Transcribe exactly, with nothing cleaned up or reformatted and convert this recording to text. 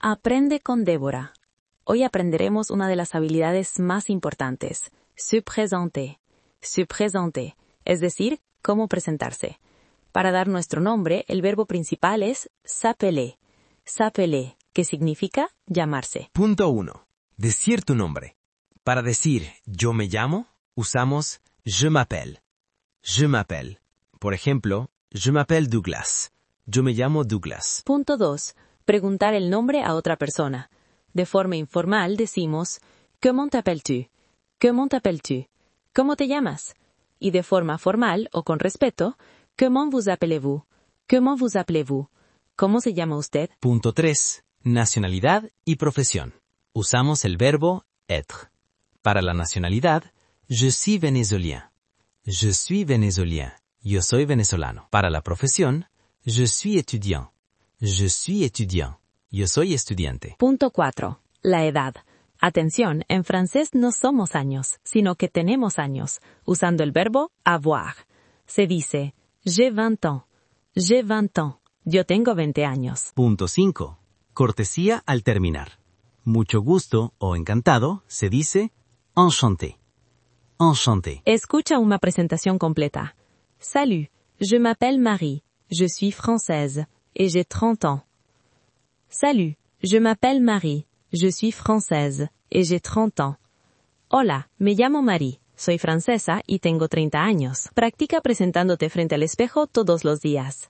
Aprende con Débora. Hoy aprenderemos una de las habilidades más importantes, se présenter. Se présenter, es decir, cómo presentarse. Para dar nuestro nombre, el verbo principal es s'appeler. S'appeler, que significa llamarse. Punto uno. Decir tu nombre. Para decir yo me llamo, usamos je m'appelle. Je m'appelle. Por ejemplo, je m'appelle Douglas. Yo me llamo Douglas. Punto dos. Preguntar el nombre a otra persona. De forma informal decimos ¿Comment t'appelles-tu? ¿Comment t'appelles-tu? ¿Cómo te llamas? Y de forma formal o con respeto, ¿Comment vous appelez-vous? ¿Comment vous appelez-vous? ¿Cómo se llama usted? Punto tres. Nacionalidad y profesión. Usamos el verbo être. Para la nacionalidad, je suis vénézuélien. Je suis vénézuélien. Yo soy venezolano. Para la profesión, je suis étudiant. Je suis étudiant. Yo soy estudiante. Punto cuatro. La edad. Atención, en francés no somos años, sino que tenemos años, usando el verbo avoir. Se dice, j'ai vingt ans. J'ai vingt ans. Yo tengo veinte años. Punto cinco. Cortesía al terminar. Mucho gusto o encantado se dice enchanté. Enchanté. Escucha una presentación completa. Salut, je m'appelle Marie, je suis française, et j'ai trente ans. Salut, je m'appelle Marie, je suis française, et j'ai trente ans. Hola, me llamo Marie, soy francesa y tengo treinta años. Practica presentándote frente al espejo todos los días.